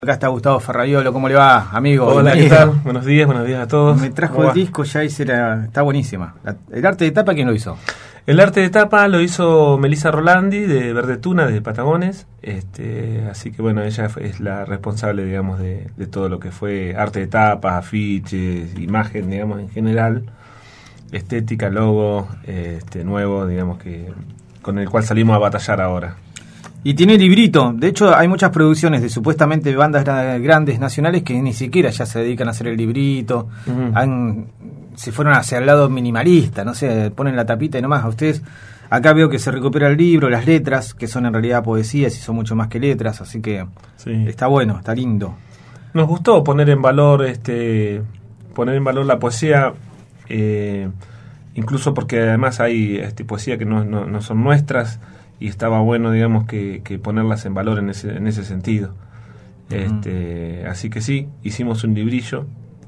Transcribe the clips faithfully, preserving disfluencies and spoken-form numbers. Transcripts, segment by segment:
Acá está Gustavo Ferraiolo, ¿cómo le va, amigo? Hola, ¿qué tal? Buenos días, buenos días a todos. Me trajo el disco, ya hice la, está buenísima. La, el arte de tapa, ¿quién lo hizo? El arte de tapa lo hizo Melissa Rolandi de Verde Tuna, de Patagones. Este, así que bueno, ella es la responsable, digamos, de, de todo lo que fue arte de tapa, afiches, imagen, digamos, en general, estética, logo, este, nuevo, digamos, que con el cual salimos a batallar ahora. Y tiene librito. De hecho, hay muchas producciones de supuestamente bandas grandes nacionales que ni siquiera ya se dedican a hacer el librito. Uh-huh. Han, se fueron hacia el lado minimalista, no sé, ponen la tapita y nomás. A ustedes, acá veo que se recupera el libro, las letras, que son en realidad poesías y son mucho más que letras, así que sí. Está bueno, está lindo. Nos gustó poner en valor, este, poner en valor la poesía, eh, incluso porque además hay este, poesía que no, no, no son nuestras. Y estaba bueno, digamos, que, que ponerlas en valor en ese, en ese sentido. Uh-huh. Este, así que sí, hicimos un librillo.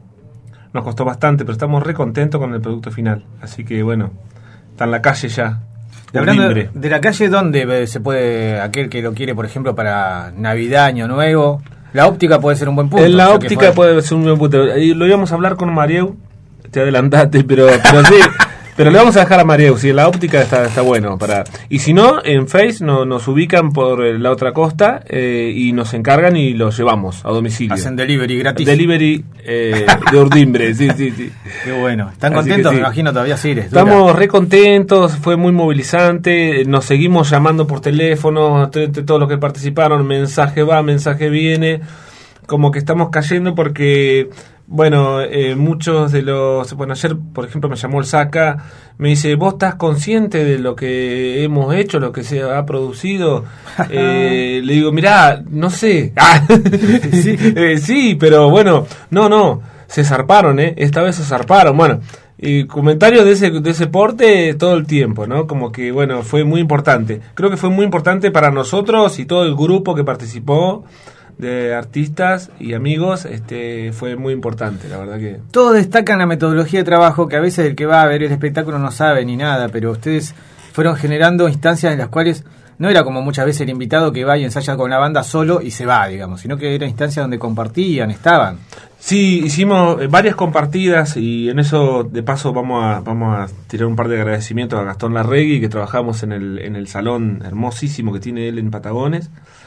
Nos costó bastante, pero estamos re contentos con el producto final. Así que bueno, está en la calle ya. Hablando de, de la calle, ¿dónde se puede, aquel que lo quiere, por ejemplo, para Navidad, Año Nuevo? La óptica puede ser un buen punto. En la óptica puede ser un buen punto. Y lo íbamos a hablar con Marieu, te adelantaste, pero, pero sí. Pero le vamos a dejar a Marieu, si la óptica está, está bueno. para Y si no, en Face no, nos ubican por la otra costa eh, y nos encargan y los llevamos a domicilio. Hacen delivery gratis. Delivery eh, de Urdimbre, sí, sí, sí. Qué bueno. ¿Están Así contentos? Sí. Me imagino todavía sí. Les Estamos dura. re contentos, fue muy movilizante. Nos seguimos llamando por teléfono, t- t- todos los que participaron, mensaje va, mensaje viene. Como que estamos cayendo porque... Bueno, eh, muchos de los... Bueno, ayer, por ejemplo, me llamó el Saca, me dice, ¿vos estás consciente de lo que hemos hecho, lo que se ha producido? eh, le digo, mirá, no sé. sí. eh, sí, pero bueno, no, no, se zarparon, ¿eh? Esta vez se zarparon, bueno. Y comentarios de ese, de ese porte todo el tiempo, ¿no? Como que, bueno, fue muy importante. Creo que fue muy importante para nosotros y todo el grupo que participó, de artistas y amigos, este fue muy importante, la verdad que... Todos destacan la metodología de trabajo, que a veces el que va a ver el espectáculo no sabe ni nada, pero ustedes fueron generando instancias en las cuales no era como muchas veces el invitado que va y ensaya con la banda solo y se va, digamos, sino que era instancias donde compartían, estaban. Sí, hicimos varias compartidas y en eso de paso vamos a vamos a tirar un par de agradecimientos a Gastón Larregui, que trabajamos en el, en el salón hermosísimo que tiene él en Patagones.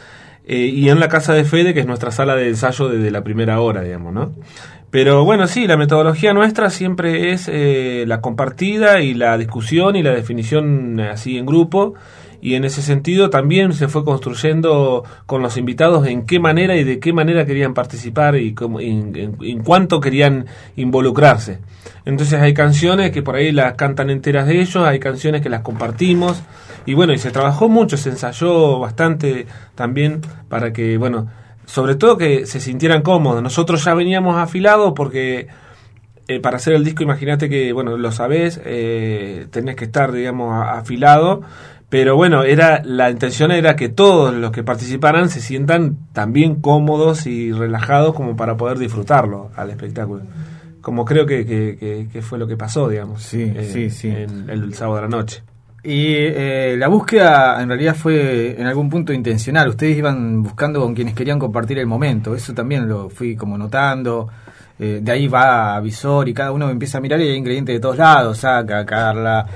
Eh, y en la casa de Fede, que es nuestra sala de ensayo desde la primera hora, digamos, ¿no? Pero bueno, sí, la metodología nuestra siempre es eh, la compartida y la discusión y la definición así en grupo, y en ese sentido también se fue construyendo con los invitados en qué manera y de qué manera querían participar y cómo, en, en, en cuánto querían involucrarse. Entonces hay canciones que por ahí las cantan enteras de ellos, hay canciones que las compartimos. Y bueno, y se trabajó mucho, se ensayó bastante también para que, bueno, sobre todo que se sintieran cómodos. Nosotros ya veníamos afilados porque eh, para hacer el disco, imagínate que, bueno, lo sabés, eh, tenés que estar, digamos, a, afilado. Pero bueno, era la intención era que todos los que participaran se sientan también cómodos y relajados como para poder disfrutarlo al espectáculo. Como creo que, que, que, que fue lo que pasó, digamos, sí, eh, sí, sí. En el, el sábado de la noche. Y eh, la búsqueda en realidad fue en algún punto intencional. Ustedes iban buscando con quienes querían compartir el momento. Eso también lo fui como notando. Eh, de ahí va a Visor y cada uno empieza a mirar y hay ingredientes de todos lados. Saca, Carla,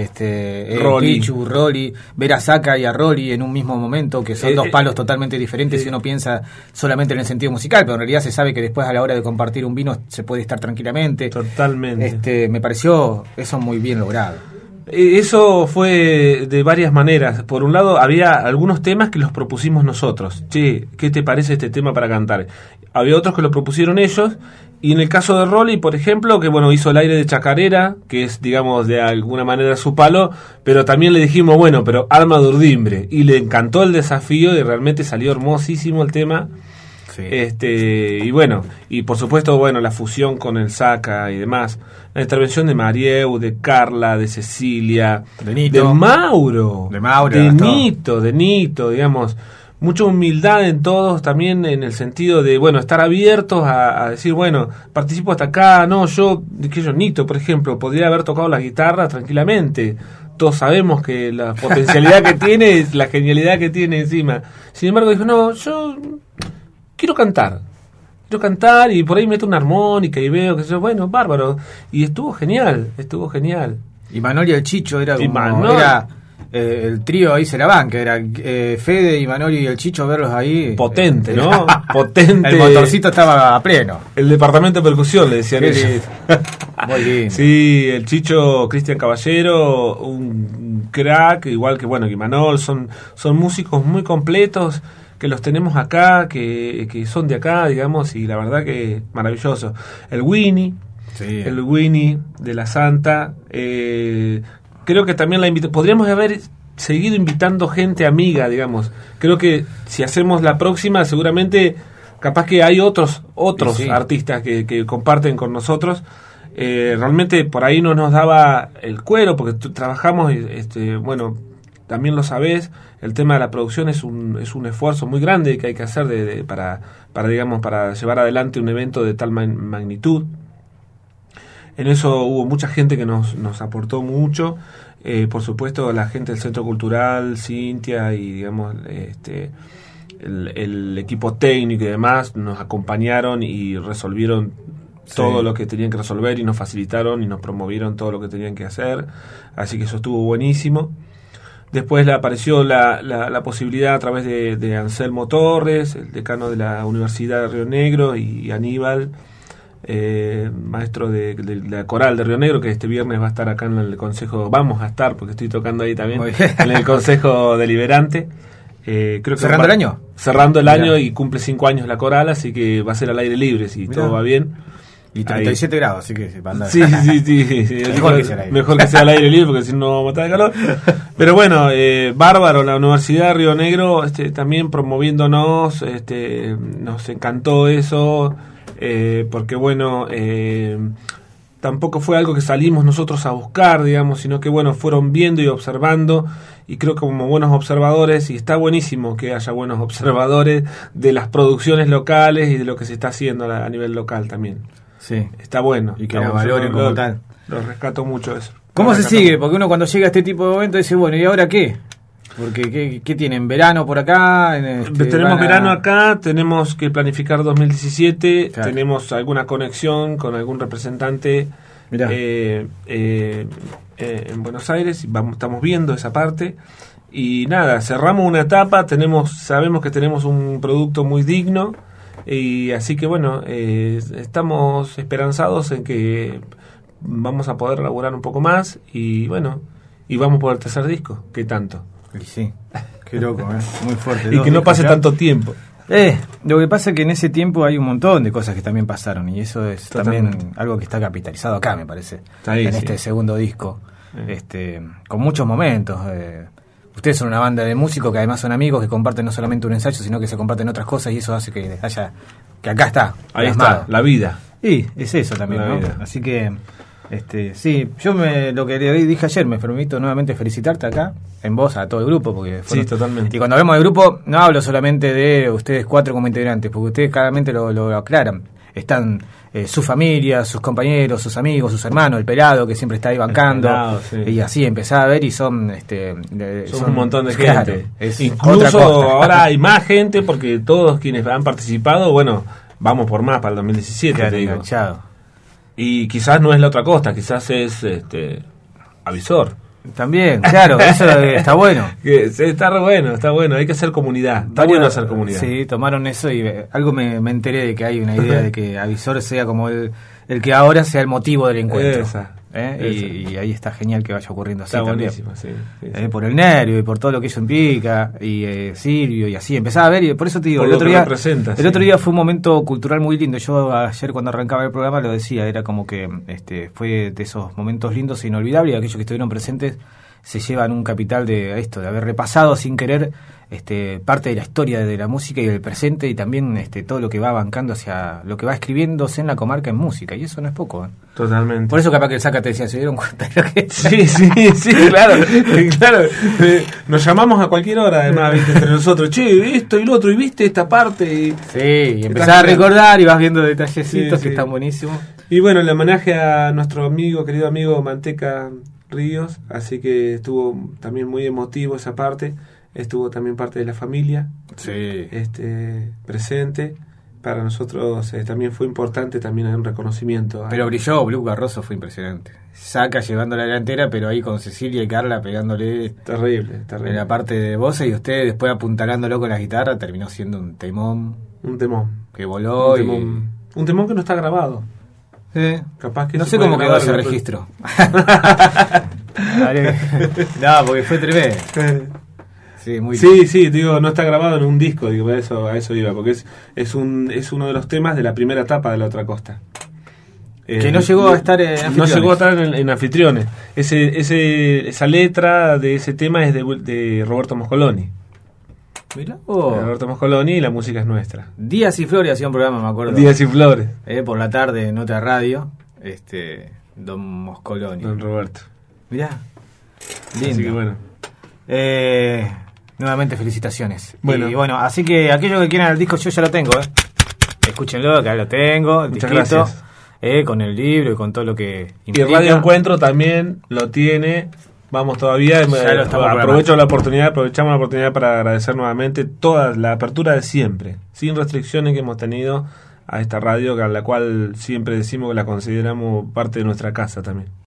este, eh, Pichu, Rolly. Ver a Saca y a Rolly en un mismo momento, que son eh, dos palos eh, totalmente diferentes eh, si uno piensa solamente en el sentido musical, pero en realidad se sabe que después a la hora de compartir un vino se puede estar tranquilamente. Totalmente. Este, me pareció eso muy bien logrado. Eso fue de varias maneras. Por un lado, había algunos temas que los propusimos nosotros. Che, ¿qué te parece este tema para cantar? Había otros que lo propusieron ellos. Y en el caso de Rolly, por ejemplo, que bueno, hizo el aire de chacarera, que es, digamos, de alguna manera su palo, pero también le dijimos, bueno, pero arma de Urdimbre. Y le encantó el desafío y realmente salió hermosísimo el tema. Sí. Este, y bueno, y por supuesto, bueno, la fusión con el Saca y demás. La intervención de Marieu, de Carla, de Cecilia, de Nito, de Mauro, de, Mauro, de Nito, de Nito, digamos. Mucha humildad en todos, también en el sentido de, bueno, estar abiertos a, a decir, bueno, participo hasta acá, no, yo, que yo, Nito, por ejemplo, podría haber tocado la guitarra tranquilamente. Todos sabemos que la potencialidad que tiene es la genialidad que tiene encima. Sin embargo, dijo, no, yo quiero cantar. Quiero cantar y por ahí meto una armónica y veo que yo, bueno, bárbaro. Y estuvo genial, estuvo genial. Y Manol y el Chicho era como... Manol, era eh, el trío ahí se la banca, era eh, Fede y Manol y el Chicho, verlos ahí... Potente, eh, ¿no? Potente. El motorcito estaba a pleno. El departamento de percusión, le decían ellos. Muy lindo. Sí, el Chicho Cristian Caballero, un crack, igual que bueno que Manol, son, son músicos muy completos, que los tenemos acá, que, que son de acá, digamos, y la verdad que maravilloso. El Winnie, sí. el Winnie de la Santa, eh, creo que también la invito, podríamos haber seguido invitando gente amiga, digamos. Creo que si hacemos la próxima, seguramente, capaz que hay otros otros sí, sí. artistas que, que comparten con nosotros. Eh, realmente por ahí no nos daba el cuero, porque t- trabajamos, este, bueno, también lo sabés, el tema de la producción es un es un esfuerzo muy grande que hay que hacer de, de, para, para, digamos, para llevar adelante un evento de tal man- magnitud. En eso hubo mucha gente que nos, nos aportó mucho, eh, por supuesto la gente del Centro Cultural, Cintia y digamos este el, el equipo técnico y demás nos acompañaron y resolvieron sí. todo lo que tenían que resolver y nos facilitaron y nos promovieron todo lo que tenían que hacer, así que eso estuvo buenísimo. Después le apareció la, la, la posibilidad a través de, de Anselmo Torres, el decano de la Universidad de Río Negro, y Aníbal, eh, maestro de, de, de la coral de Río Negro, que este viernes va a estar acá en el consejo, vamos a estar, porque estoy tocando ahí también, en el consejo deliberante. Eh, creo que ¿Cerrando va, el año? Cerrando el Mirá. año y cumple cinco años la coral, así que va a ser al aire libre, si Mirá. todo va bien. Y treinta y siete ahí. grados, así que se va a andar. Sí, sí, sí, sí, sí. Mejor, que sea aire. mejor que sea al aire libre, porque si no vamos a matar de calor. Pero bueno, eh, bárbaro, la Universidad de Río Negro este, también promoviéndonos, este, nos encantó eso, eh, porque bueno, eh, tampoco fue algo que salimos nosotros a buscar, digamos, sino que bueno, fueron viendo y observando, y creo que como buenos observadores, y está buenísimo que haya buenos observadores de las producciones locales y de lo que se está haciendo a, a nivel local también. Sí. Está bueno. Y que la valoren como tal. Lo rescato mucho eso. ¿Cómo se sigue? Porque uno cuando llega a este tipo de eventos dice, bueno, ¿y ahora qué? Porque ¿qué, qué tienen? ¿Verano por acá? Este, tenemos a... verano acá, tenemos que planificar dos mil diecisiete, claro. Tenemos alguna conexión con algún representante eh, eh, eh, en Buenos Aires, y vamos, estamos viendo esa parte. Y nada, cerramos una etapa, tenemos sabemos que tenemos un producto muy digno, y así que bueno, eh, estamos esperanzados en que vamos a poder laburar un poco más, y bueno, y vamos por el tercer disco, ¿qué tanto? Y sí, qué loco, ¿eh? Muy fuerte. Y que no pase ya. tanto tiempo. Eh, lo que pasa es que en ese tiempo hay un montón de cosas que también pasaron, y eso es Totalmente. también algo que está capitalizado acá, me parece, ahí, en sí. este segundo disco, eh. este con muchos momentos. Eh, ustedes son una banda de músicos que además son amigos, que comparten no solamente un ensayo, sino que se comparten otras cosas, y eso hace que haya que acá está. Ahí plasmado. Está, la vida. Sí, es eso también, la ¿no? Vida. Así que, este, sí, yo me, lo que dije ayer, me permito nuevamente felicitarte acá, en voz, a todo el grupo, porque fueron, sí, totalmente. Y cuando hablamos de grupo, no hablo solamente de ustedes cuatro como integrantes, porque ustedes claramente lo, lo aclaran. Están eh, su familia, sus compañeros, sus amigos, sus hermanos, el pelado que siempre está ahí bancando, pelado, sí. y así empezaba a ver, y son este de, son, son un montón de gente. Claro, es incluso ahora hay más gente, porque todos quienes han participado, bueno, vamos por más para el dos mil diecisiete, claro, te digo. Enganchado. Y quizás no es la otra costa, quizás es este Avisor. También, claro, eso está bueno. Está re bueno, está bueno, hay que hacer comunidad. Está bueno hacer comunidad. Sí, tomaron eso y algo me, me enteré de que hay una idea de que Avisor sea como el, el que ahora sea el motivo del encuentro. Esa, ¿eh? esa. Y, y ahí está genial que vaya ocurriendo así está también. Buenísimo, sí, sí, eh, sí. Por el nervio y por todo lo que eso implica, y eh, Silvio y así, empezaba a ver, y por eso te digo, por el otro día el sí. otro día fue un momento cultural muy lindo. Yo ayer cuando arrancaba el programa lo decía, era como que este fue de esos momentos lindos e inolvidables, y aquellos que estuvieron presentes se llevan un capital de esto, de haber repasado sin querer este parte de la historia de la música y del presente, y también este todo lo que va bancando hacia lo que va escribiéndose en la comarca en música, y eso no es poco, ¿eh? Totalmente. Por eso capaz que el Saca te decía, ¿se dieron cuenta? Que... Sí, sí, sí, claro, claro. Eh, nos llamamos a cualquier hora, además, ¿viste? Entre nosotros, che, esto y lo otro, y viste esta parte. Y... Sí, y empezás a recordar y vas viendo detallecitos sí, que sí. están buenísimos. Y bueno, el homenaje a nuestro amigo, querido amigo Manteca Ríos, así que estuvo también muy emotivo esa parte. Estuvo también parte de la familia, sí. este presente, para nosotros eh, también fue importante, también hay un reconocimiento. Pero brilló, Blue Barroso fue impresionante. Saca llevando la delantera, pero ahí con Cecilia y Carla pegándole Terrible, terrible. en la parte de voces, y usted después apuntalándolo con la guitarra, terminó siendo un temón Un temón. que voló. Un temón, y... un temón que no está grabado. Sí. Capaz que No se sé puede cómo quedó grabar, ese pero- registro. Vale. No, porque fue tremendo. Sí, muy Sí, sí, digo, no está grabado en un disco, digo, a eso, a eso iba, porque es, es un es uno de los temas de la primera etapa de La Otra Costa. Que no llegó a estar en No Anfitriones. llegó a estar en, en Anfitriones. Ese, ese, esa letra de ese tema es de, de Roberto Moscoloni. Mirá vos. De Roberto Moscoloni, y la música es nuestra. Díaz y Flores hacía un programa, me acuerdo. Días y Flores, Eh, por la tarde en otra radio. Este. Don Moscoloni. don Roberto. Mirá. Lindo. Así que bueno. Eh, nuevamente felicitaciones. Bueno. Y bueno, así que aquellos que quieran el disco, yo ya lo tengo, ¿eh? Escúchenlo, acá lo tengo. El Muchas disquito, gracias. eh, con el libro y con todo lo que Y implica. Radio Encuentro también lo tiene. Vamos todavía. Ya lo eh, estamos aprovecho la oportunidad, aprovechamos la oportunidad para agradecer nuevamente toda la apertura de siempre, sin restricciones que hemos tenido a esta radio, a la cual siempre decimos que la consideramos parte de nuestra casa también.